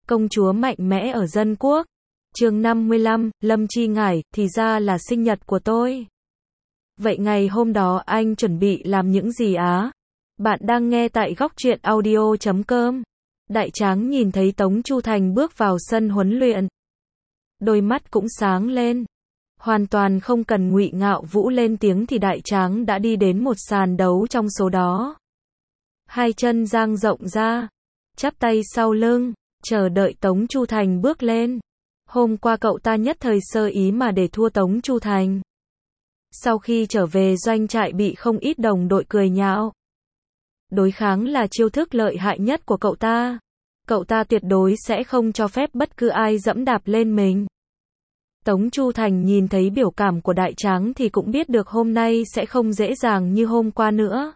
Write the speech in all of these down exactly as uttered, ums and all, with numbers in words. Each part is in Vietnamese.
Công chúa mạnh mẽ ở dân quốc. Chương năm mươi lăm, Lâm Chi Ngải, thì ra là sinh nhật của tôi. Vậy ngày hôm đó anh chuẩn bị làm những gì á? Bạn đang nghe tại góc truyện audio chấm com. Đại tráng nhìn thấy Tống Chu Thành bước vào sân huấn luyện. Đôi mắt cũng sáng lên. Hoàn toàn không cần Ngụy Ngạo Vũ lên tiếng thì đại tráng đã đi đến một sàn đấu trong số đó. Hai chân dang rộng ra, chắp tay sau lưng, chờ đợi Tống Chu Thành bước lên. Hôm qua cậu ta nhất thời sơ ý mà để thua Tống Chu Thành. Sau khi trở về doanh trại bị không ít đồng đội cười nhạo. Đối kháng là chiêu thức lợi hại nhất của cậu ta. Cậu ta tuyệt đối sẽ không cho phép bất cứ ai dẫm đạp lên mình. Tống Chu Thành nhìn thấy biểu cảm của đại tráng thì cũng biết được hôm nay sẽ không dễ dàng như hôm qua nữa.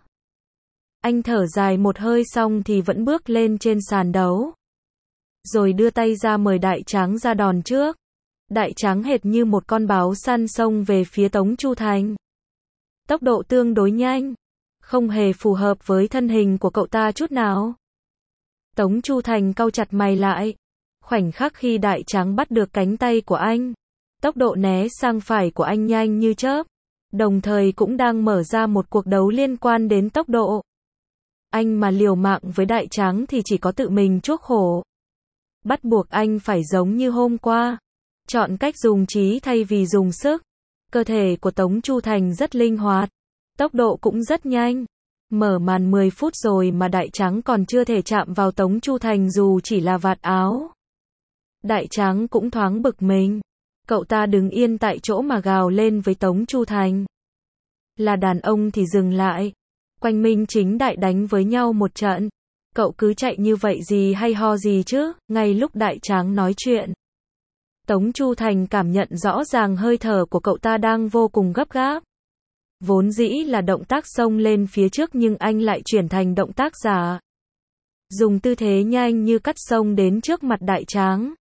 Anh thở dài một hơi xong thì vẫn bước lên trên sàn đấu. Rồi đưa tay ra mời đại tráng ra đòn trước. Đại tráng hệt như một con báo săn xông về phía Tống Chu Thành. Tốc độ tương đối nhanh, không hề phù hợp với thân hình của cậu ta chút nào. Tống Chu Thành cau chặt mày lại. Khoảnh khắc khi đại tráng bắt được cánh tay của anh, tốc độ né sang phải của anh nhanh như chớp, đồng thời cũng đang mở ra một cuộc đấu liên quan đến tốc độ. Anh mà liều mạng với đại tráng thì chỉ có tự mình chuốc khổ. Bắt buộc anh phải giống như hôm qua, chọn cách dùng trí thay vì dùng sức. Cơ thể của Tống Chu Thành rất linh hoạt, tốc độ cũng rất nhanh. Mở màn mười phút rồi mà đại tráng còn chưa thể chạm vào Tống Chu Thành dù chỉ là vạt áo. Đại tráng cũng thoáng bực mình. Cậu ta đứng yên tại chỗ mà gào lên với Tống Chu Thành. Là đàn ông thì dừng lại. Quanh Minh Chính Đại đánh với nhau một trận. Cậu cứ chạy như vậy gì hay ho gì chứ? Ngay lúc đại tráng nói chuyện, Tống Chu Thành cảm nhận rõ ràng hơi thở của cậu ta đang vô cùng gấp gáp. Vốn dĩ là động tác xông lên phía trước nhưng anh lại chuyển thành động tác giả. Dùng tư thế nhanh như cắt xông đến trước mặt đại tráng.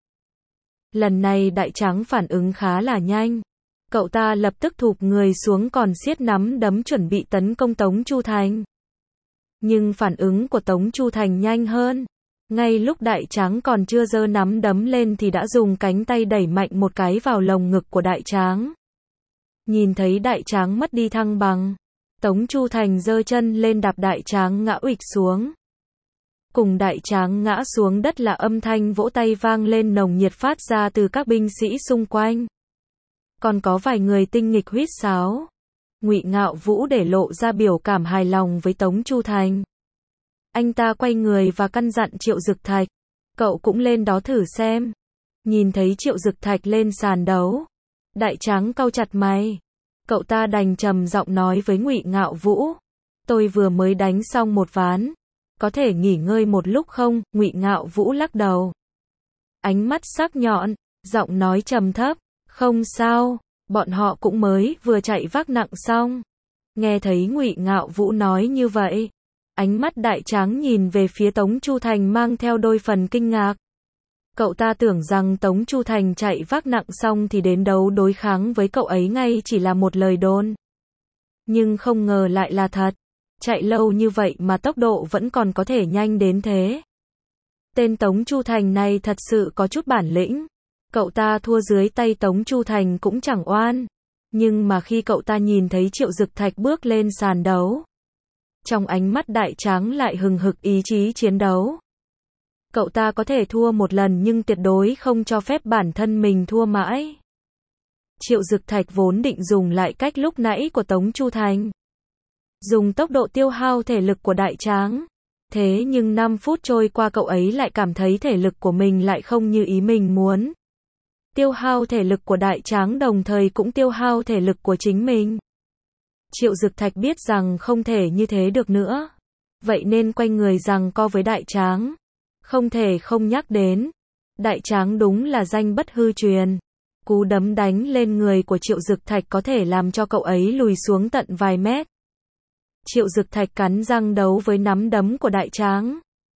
Lần này đại tráng phản ứng khá là nhanh. Cậu ta lập tức thụp người xuống còn siết nắm đấm chuẩn bị tấn công Tống Chu Thành. Nhưng phản ứng của Tống Chu Thành nhanh hơn. Ngay lúc đại tráng còn chưa giơ nắm đấm lên thì đã dùng cánh tay đẩy mạnh một cái vào lồng ngực của đại tráng. Nhìn thấy đại tráng mất đi thăng bằng, Tống Chu Thành giơ chân lên đạp đại tráng ngã uịch xuống. Cùng đại tráng ngã xuống đất là âm thanh vỗ tay vang lên nồng nhiệt phát ra từ các binh sĩ xung quanh. Còn có vài người tinh nghịch huýt sáo. Ngụy Ngạo Vũ để lộ ra biểu cảm hài lòng với Tống Chu Thành. Anh ta quay người và căn dặn Triệu Dực Thạch. Cậu cũng lên đó thử xem. Nhìn thấy Triệu Dực Thạch lên sàn đấu, đại tráng cau chặt mày. Cậu ta đành trầm giọng nói với Ngụy Ngạo Vũ. Tôi vừa mới đánh xong một ván. Có thể nghỉ ngơi một lúc không? Ngụy Ngạo Vũ lắc đầu. Ánh mắt sắc nhọn, giọng nói trầm thấp. Không sao, bọn họ cũng mới vừa chạy vác nặng xong. Nghe thấy Ngụy Ngạo Vũ nói như vậy, ánh mắt đại tráng nhìn về phía Tống Chu Thành mang theo đôi phần kinh ngạc. Cậu ta tưởng rằng Tống Chu Thành chạy vác nặng xong thì đến đấu đối kháng với cậu ấy ngay chỉ là một lời đồn. Nhưng không ngờ lại là thật. Chạy lâu như vậy mà tốc độ vẫn còn có thể nhanh đến thế. Tên Tống Chu Thành này thật sự có chút bản lĩnh. Cậu ta thua dưới tay Tống Chu Thành cũng chẳng oan. Nhưng mà khi cậu ta nhìn thấy Triệu Dực Thạch bước lên sàn đấu, trong ánh mắt đại tráng lại hừng hực ý chí chiến đấu. Cậu ta có thể thua một lần nhưng tuyệt đối không cho phép bản thân mình thua mãi. Triệu Dực Thạch vốn định dùng lại cách lúc nãy của Tống Chu Thành. Dùng tốc độ tiêu hao thể lực của đại tráng. Thế nhưng năm phút trôi qua cậu ấy lại cảm thấy thể lực của mình lại không như ý mình muốn. Tiêu hao thể lực của đại tráng đồng thời cũng tiêu hao thể lực của chính mình. Triệu Dực Thạch biết rằng không thể như thế được nữa. Vậy nên quay người giằng co với đại tráng. Không thể không nhắc đến. Đại tráng đúng là danh bất hư truyền. Cú đấm đánh lên người của Triệu Dực Thạch có thể làm cho cậu ấy lùi xuống tận vài mét. Triệu Dực Thạch cắn răng đấu với nắm đấm của đại tráng.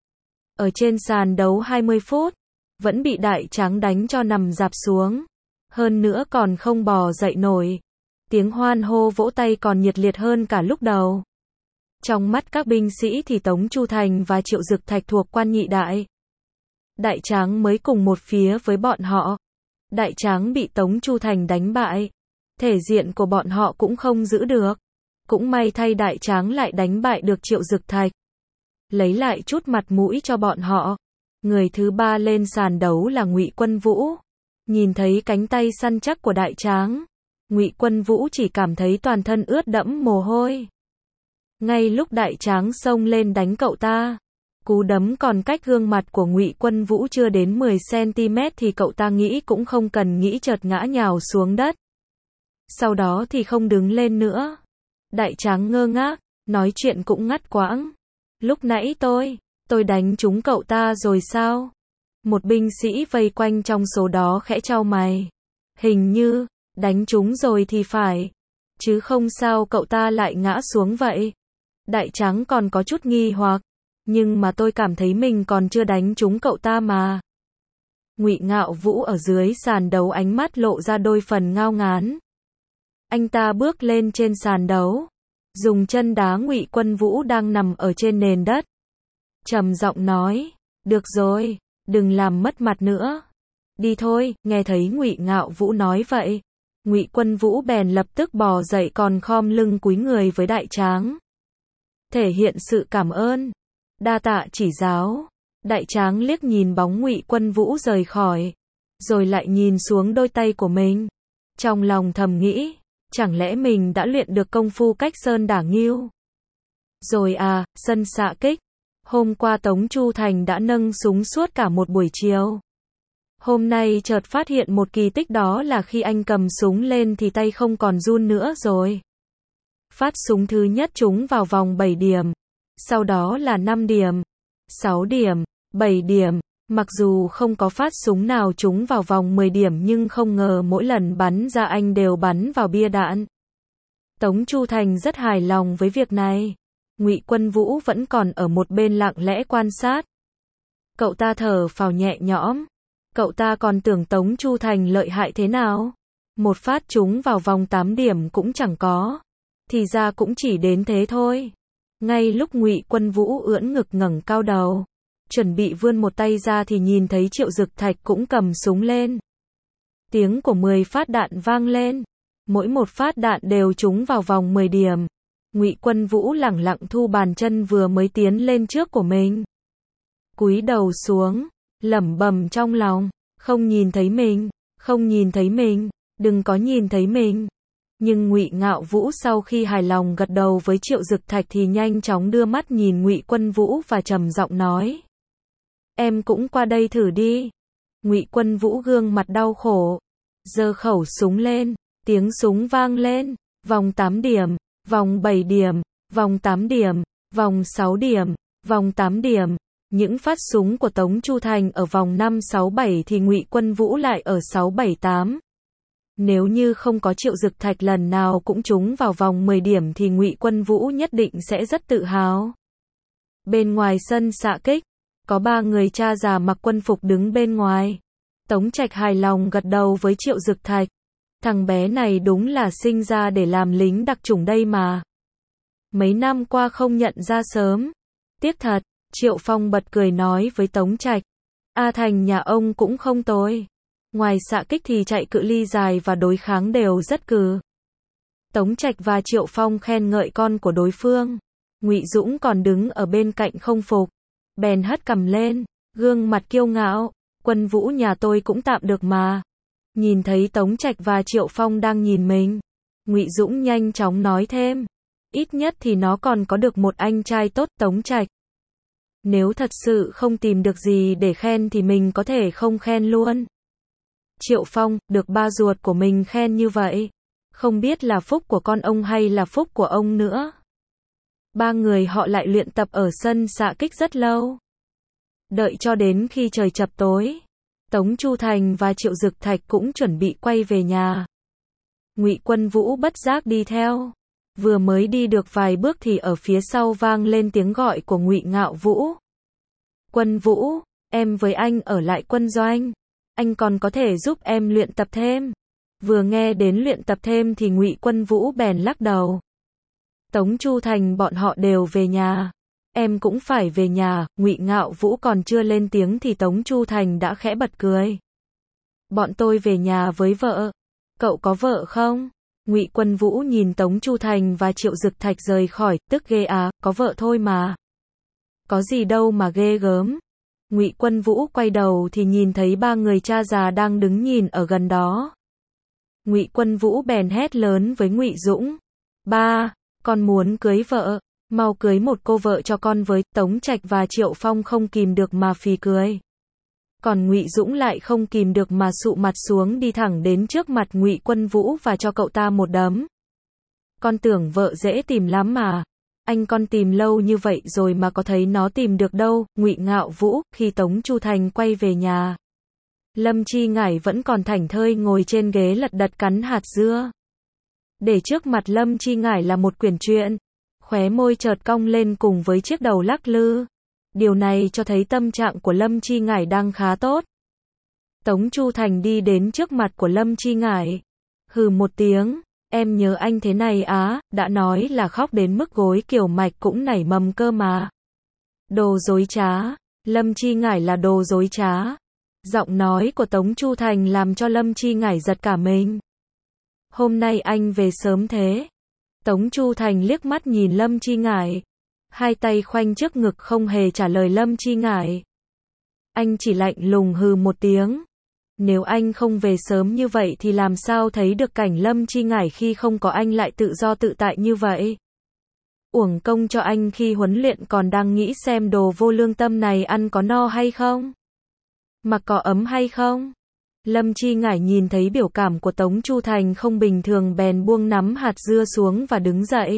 Ở trên sàn đấu hai mươi phút, vẫn bị đại tráng đánh cho nằm rạp xuống. Hơn nữa còn không bò dậy nổi. Tiếng hoan hô vỗ tay còn nhiệt liệt hơn cả lúc đầu. Trong mắt các binh sĩ thì Tống Chu Thành và Triệu Dực Thạch thuộc quan nhị đại. Đại Tráng mới cùng một phía với bọn họ. Đại Tráng bị Tống Chu Thành đánh bại. Thể diện của bọn họ cũng không giữ được. Cũng may thay Đại Tráng lại đánh bại được Triệu Dực Thạch. Lấy lại chút mặt mũi cho bọn họ. Người thứ ba lên sàn đấu là Ngụy Quân Vũ. Nhìn thấy cánh tay săn chắc của Đại Tráng, Ngụy Quân Vũ chỉ cảm thấy toàn thân ướt đẫm mồ hôi. Ngay lúc Đại Tráng xông lên đánh cậu ta, cú đấm còn cách gương mặt của Ngụy Quân Vũ chưa đến mười xăng-ti-mét thì cậu ta nghĩ cũng không cần nghĩ chợt ngã nhào xuống đất. Sau đó thì không đứng lên nữa. Đại Tráng ngơ ngác, nói chuyện cũng ngắt quãng. Lúc nãy tôi, tôi đánh trúng cậu ta rồi sao? Một binh sĩ vây quanh trong số đó khẽ chau mày. Hình như, đánh trúng rồi thì phải. Chứ không sao cậu ta lại ngã xuống vậy. Đại Tráng còn có chút nghi hoặc. Nhưng mà tôi cảm thấy mình còn chưa đánh trúng cậu ta mà. Ngụy Ngạo Vũ ở dưới sàn đấu ánh mắt lộ ra đôi phần ngao ngán. Anh ta bước lên trên sàn đấu. Dùng chân đá Ngụy Quân Vũ đang nằm ở trên nền đất. Trầm giọng nói. Được rồi, đừng làm mất mặt nữa. Đi thôi, nghe thấy Ngụy Ngạo Vũ nói vậy. Ngụy Quân Vũ bèn lập tức bò dậy còn khom lưng cúi người với Đại Tráng. Thể hiện sự cảm ơn. Đa tạ chỉ giáo. Đại Tráng liếc nhìn bóng Ngụy Quân Vũ rời khỏi. Rồi lại nhìn xuống đôi tay của mình. Trong lòng thầm nghĩ. Chẳng lẽ mình đã luyện được công phu cách sơn đả ngưu? Rồi à, sân xạ kích. Hôm qua Tống Chu Thành đã nâng súng suốt cả một buổi chiều. Hôm nay chợt phát hiện một kỳ tích, đó là khi anh cầm súng lên thì tay không còn run nữa rồi. Phát súng thứ nhất trúng vào vòng bảy điểm. Sau đó là năm điểm, sáu điểm, bảy điểm. Mặc dù không có phát súng nào trúng vào vòng mười điểm nhưng không ngờ mỗi lần bắn ra anh đều bắn vào bia đạn. Tống Chu Thành rất hài lòng với việc này. Ngụy Quân Vũ vẫn còn ở một bên lặng lẽ quan sát. Cậu ta thở phào nhẹ nhõm. Cậu ta còn tưởng Tống Chu Thành lợi hại thế nào. Một phát trúng vào vòng tám điểm cũng chẳng có. Thì ra cũng chỉ đến thế thôi. Ngay lúc Ngụy Quân Vũ ưỡn ngực ngẩng cao đầu, chuẩn bị vươn một tay ra thì nhìn thấy Triệu Dực Thạch cũng cầm súng lên. Tiếng của mười phát đạn vang lên. Mỗi một phát đạn đều trúng vào vòng mười điểm. Ngụy Quân Vũ lẳng lặng thu bàn chân vừa mới tiến lên trước của mình. Cúi đầu xuống, lẩm bẩm trong lòng, không nhìn thấy mình, không nhìn thấy mình, đừng có nhìn thấy mình. Nhưng Ngụy Ngạo Vũ sau khi hài lòng gật đầu với Triệu Dực Thạch thì nhanh chóng đưa mắt nhìn Ngụy Quân Vũ và trầm giọng nói. Em cũng qua đây thử đi. Ngụy Quân Vũ gương mặt đau khổ. Giơ khẩu súng lên, tiếng súng vang lên, vòng tám điểm, vòng bảy điểm, vòng tám điểm, vòng sáu điểm, vòng tám điểm. Những phát súng của Tống Chu Thành ở vòng năm sáu bảy thì Ngụy Quân Vũ lại ở sáu bảy tám. Nếu như không có Triệu Dực Thạch lần nào cũng trúng vào vòng mười điểm thì Ngụy Quân Vũ nhất định sẽ rất tự hào. Bên ngoài sân xạ kích, có ba người cha già mặc quân phục đứng bên ngoài. Tống Trạch hài lòng gật đầu với Triệu Dực Thạch. Thằng bé này đúng là sinh ra để làm lính đặc chủng đây mà. Mấy năm qua không nhận ra sớm. Tiếc thật, Triệu Phong bật cười nói với Tống Trạch. A Thành nhà ông cũng không tồi. Ngoài xạ kích thì chạy cự ly dài và đối kháng đều rất cừ. Tống Trạch và Triệu Phong khen ngợi con của đối phương. Ngụy Dũng còn đứng ở bên cạnh không phục. Bèn hất cằm lên, gương mặt kiêu ngạo. Quân Vũ nhà tôi cũng tạm được mà. Nhìn thấy Tống Trạch và Triệu Phong đang nhìn mình, Ngụy Dũng nhanh chóng nói thêm. Ít nhất thì nó còn có được một anh trai tốt. Tống Trạch. Nếu thật sự không tìm được gì để khen thì mình có thể không khen luôn. Triệu Phong, được ba ruột của mình khen như vậy. Không biết là phúc của con ông hay là phúc của ông nữa. Ba người họ lại luyện tập ở sân xạ kích rất lâu. Đợi cho đến khi trời chập tối, Tống Chu Thành và Triệu Dực Thạch cũng chuẩn bị quay về nhà. Ngụy Quân Vũ bất giác đi theo. Vừa mới đi được vài bước thì ở phía sau vang lên tiếng gọi của Ngụy Ngạo Vũ. Quân Vũ, em với anh ở lại quân doanh. Anh còn có thể giúp em luyện tập thêm. Vừa nghe đến luyện tập thêm thì Ngụy Quân Vũ bèn lắc đầu. Tống Chu Thành bọn họ đều về nhà. Em cũng phải về nhà. Ngụy Ngạo Vũ còn chưa lên tiếng thì Tống Chu Thành đã khẽ bật cười. Bọn tôi về nhà với vợ. Cậu có vợ không? Ngụy Quân Vũ nhìn Tống Chu Thành và Triệu Dực Thạch rời khỏi, tức ghê à, có vợ thôi mà. Có gì đâu mà ghê gớm. Ngụy Quân Vũ quay đầu thì nhìn thấy ba người cha già đang đứng nhìn ở gần đó. Ngụy Quân Vũ bèn hét lớn với Ngụy Dũng. Ba, con muốn cưới vợ. Mau cưới một cô vợ cho con với. Tống Trạch và Triệu Phong không kìm được mà phì cười. Còn Ngụy Dũng lại không kìm được mà sụ mặt xuống đi thẳng đến trước mặt Ngụy Quân Vũ và cho cậu ta một đấm. Con tưởng vợ dễ tìm lắm mà. Anh con tìm lâu như vậy rồi mà có thấy nó tìm được đâu. Ngụy Ngạo Vũ. Khi Tống Chu Thành quay về nhà, Lâm Chi Ngải vẫn còn thảnh thơi ngồi trên ghế lật đật cắn hạt dưa. Để trước mặt Lâm Chi Ngải là một quyển truyện. Khóe môi chợt cong lên cùng với chiếc đầu lắc lư. Điều này cho thấy tâm trạng của Lâm Chi Ngải đang khá tốt. Tống Chu Thành đi đến trước mặt của Lâm Chi Ngải. Hừ một tiếng, em nhớ anh thế này á, đã nói là khóc đến mức gối kiểu mạch cũng nảy mầm cơ mà. Đồ dối trá, Lâm Chi Ngải là đồ dối trá. Giọng nói của Tống Chu Thành làm cho Lâm Chi Ngải giật cả mình. Hôm nay anh về sớm thế. Tống Chu Thành liếc mắt nhìn Lâm Chi Ngải. Hai tay khoanh trước ngực không hề trả lời Lâm Chi Ngải. Anh chỉ lạnh lùng hừ một tiếng. Nếu anh không về sớm như vậy thì làm sao thấy được cảnh Lâm Chi Ngải khi không có anh lại tự do tự tại như vậy. Uổng công cho anh khi huấn luyện còn đang nghĩ xem đồ vô lương tâm này ăn có no hay không. Mặc có ấm hay không. Lâm Chi Ngải nhìn thấy biểu cảm của Tống Chu Thành không bình thường bèn buông nắm hạt dưa xuống và đứng dậy.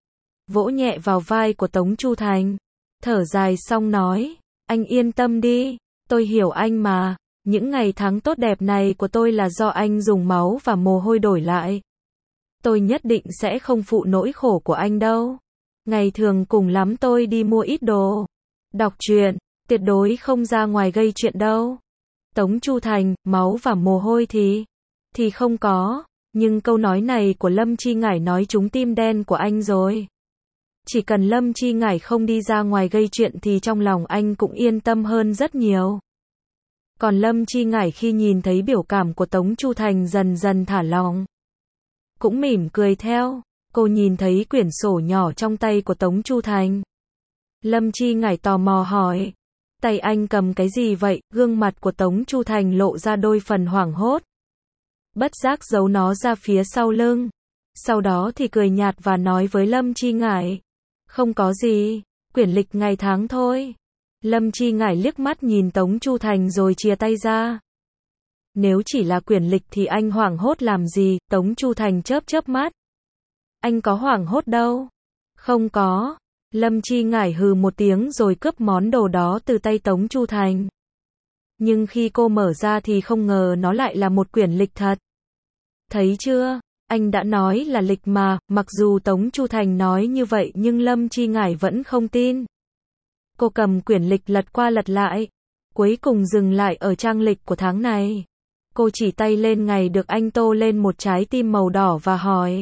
Vỗ nhẹ vào vai của Tống Chu Thành. Thở dài xong nói. Anh yên tâm đi. Tôi hiểu anh mà. Những ngày tháng tốt đẹp này của tôi là do anh dùng máu và mồ hôi đổi lại. Tôi nhất định sẽ không phụ nỗi khổ của anh đâu. Ngày thường cùng lắm tôi đi mua ít đồ. Đọc truyện. Tuyệt đối không ra ngoài gây chuyện đâu. Tống Chu Thành, máu và mồ hôi thì... Thì không có. Nhưng câu nói này của Lâm Chi Ngải nói trúng tim đen của anh rồi. Chỉ cần Lâm Chi Ngải không đi ra ngoài gây chuyện thì trong lòng anh cũng yên tâm hơn rất nhiều. Còn Lâm Chi Ngải khi nhìn thấy biểu cảm của Tống Chu Thành dần dần thả lỏng, cũng mỉm cười theo. Cô nhìn thấy quyển sổ nhỏ trong tay của Tống Chu Thành. Lâm Chi Ngải tò mò hỏi. Tay anh cầm cái gì vậy? Gương mặt của Tống Chu Thành lộ ra đôi phần hoảng hốt. Bất giác giấu nó ra phía sau lưng. Sau đó thì cười nhạt và nói với Lâm Chi Ngải. Không có gì, quyển lịch ngày tháng thôi. Lâm Chi Ngải liếc mắt nhìn Tống Chu Thành rồi chia tay ra. Nếu chỉ là quyển lịch thì anh hoảng hốt làm gì? Tống Chu Thành chớp chớp mắt. Anh có hoảng hốt đâu. Không có. Lâm Chi Ngải hừ một tiếng rồi cướp món đồ đó từ tay Tống Chu Thành. Nhưng khi cô mở ra thì không ngờ nó lại là một quyển lịch thật. Thấy chưa? Anh đã nói là lịch mà. Mặc dù Tống Chu Thành nói như vậy nhưng Lâm Chi Ngải vẫn không tin. Cô cầm quyển lịch lật qua lật lại. Cuối cùng dừng lại ở trang lịch của tháng này. Cô chỉ tay lên ngày được anh tô lên một trái tim màu đỏ và hỏi.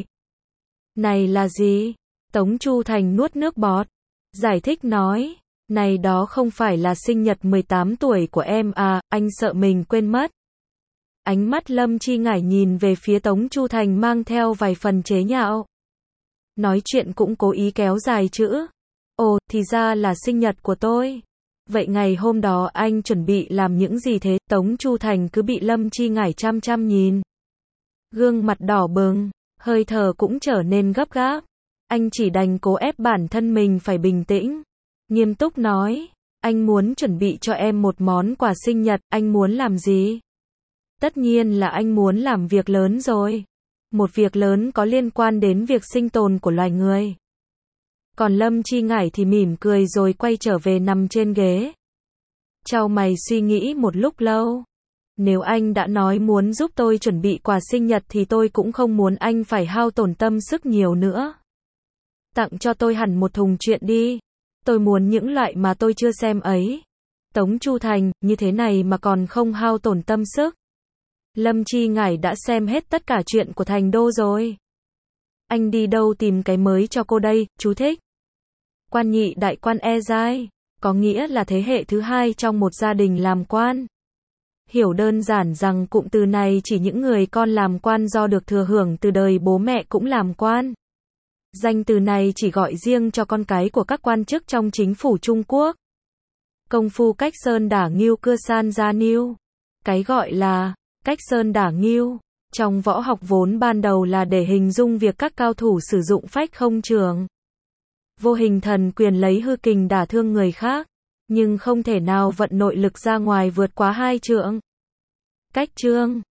Này là gì? Tống Chu Thành nuốt nước bọt. Giải thích nói. Này đó không phải là sinh nhật mười tám tuổi của em à, anh sợ mình quên mất. Ánh mắt Lâm Chi Ngải nhìn về phía Tống Chu Thành mang theo vài phần chế nhạo. Nói chuyện cũng cố ý kéo dài chữ. Ồ, thì ra là sinh nhật của tôi. Vậy ngày hôm đó anh chuẩn bị làm những gì thế? Tống Chu Thành cứ bị Lâm Chi Ngải chăm chăm nhìn. Gương mặt đỏ bừng, hơi thở cũng trở nên gấp gáp. Anh chỉ đành cố ép bản thân mình phải bình tĩnh. Nghiêm túc nói, anh muốn chuẩn bị cho em một món quà sinh nhật, anh muốn làm gì? Tất nhiên là anh muốn làm việc lớn rồi. Một việc lớn có liên quan đến việc sinh tồn của loài người. Còn Lâm Chi Ngải thì mỉm cười rồi quay trở về nằm trên ghế. Chau mày suy nghĩ một lúc lâu. Nếu anh đã nói muốn giúp tôi chuẩn bị quà sinh nhật thì tôi cũng không muốn anh phải hao tổn tâm sức nhiều nữa. Tặng cho tôi hẳn một thùng truyện đi. Tôi muốn những loại mà tôi chưa xem ấy. Tống Chu Thành, như thế này mà còn không hao tổn tâm sức. Lâm Chi Ngải đã xem hết tất cả chuyện của Thành Đô rồi. Anh đi đâu tìm cái mới cho cô đây, chú thích. Quan nhị đại quan e giai, có nghĩa là thế hệ thứ hai trong một gia đình làm quan. Hiểu đơn giản rằng cụm từ này chỉ những người con làm quan do được thừa hưởng từ đời bố mẹ cũng làm quan. Danh từ này chỉ gọi riêng cho con cái của các quan chức trong chính phủ Trung Quốc. Công phu cách sơn đả ngưu cưa san ra niu. Cái gọi là cách sơn đả ngưu trong võ học vốn ban đầu là để hình dung việc các cao thủ sử dụng phách không trường. Vô hình thần quyền lấy hư kình đả thương người khác, nhưng không thể nào vận nội lực ra ngoài vượt quá hai trượng. Cách trương